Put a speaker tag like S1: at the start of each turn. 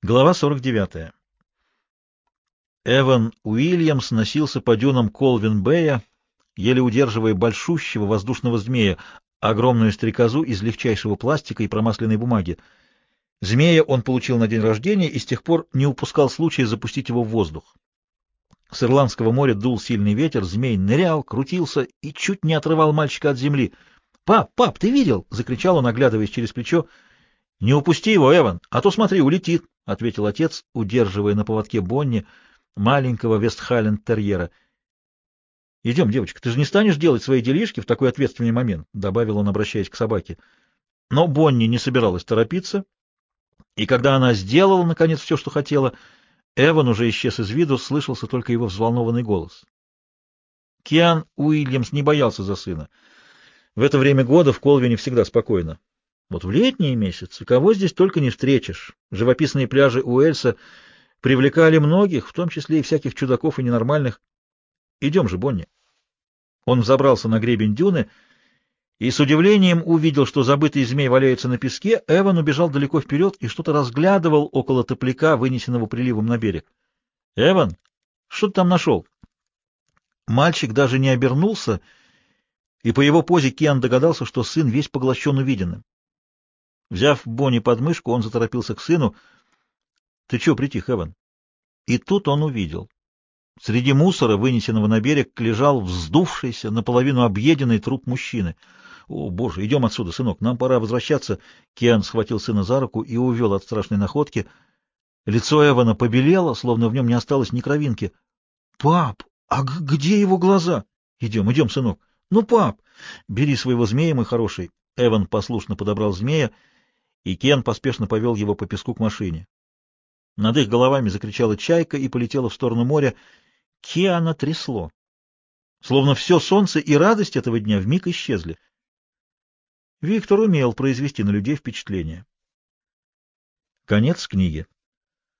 S1: Глава 49. Эван Уильямс носился по дюнам Колвин-Бэя, еле удерживая большущего воздушного змея, огромную стрекозу из легчайшего пластика и промасленной бумаги. Змея он получил на день рождения и с тех пор не упускал случая запустить его в воздух. С Ирландского моря дул сильный ветер, змей нырял, крутился и чуть не отрывал мальчика от земли. «Пап, пап, ты видел?» — закричал он, оглядываясь через плечо. «Не упусти его, Эван, а то, смотри, улетит», — ответил отец, удерживая на поводке Бонни, маленького вестхайленд-терьера. «Идем, девочка, ты же не станешь делать свои делишки в такой ответственный момент», — добавил он, обращаясь к собаке. Но Бонни не собиралась торопиться, и когда она сделала, наконец, все, что хотела, Эван уже исчез из виду, слышался только его взволнованный голос. Киан Уильямс не боялся за сына. В это время года в Колвине всегда спокойно. Вот в летние месяцы кого здесь только не встретишь. Живописные пляжи Уэльса привлекали многих, в том числе и всяких чудаков и ненормальных. Идем же, Бонни. Он взобрался на гребень дюны и с удивлением увидел, что забытый змей валяется на песке. Эван убежал далеко вперед и что-то разглядывал около топляка, вынесенного приливом на берег. «Эван, что ты там нашел?» Мальчик даже не обернулся, и по его позе Киан догадался, что сын весь поглощен увиденным. Взяв Бонни под мышку, он заторопился к сыну. «Ты чего притих, Эван?» И тут он увидел. Среди мусора, вынесенного на берег, лежал вздувшийся, наполовину объеденный труп мужчины. «О, Боже, идем отсюда, сынок, нам пора возвращаться». Киан схватил сына за руку и увел от страшной находки. Лицо Эвана побелело, словно в нем не осталось ни кровинки. «Пап, а где его глаза?» «Идем, идем, сынок». «Ну, пап, бери своего змея, мой хороший». Эван послушно подобрал змея, и Кен поспешно повел его по песку к машине. Над их головами закричала чайка и полетела в сторону моря. Киана трясло. Словно все солнце и радость этого дня вмиг исчезли. Виктор умел произвести на людей впечатление. Конец книги.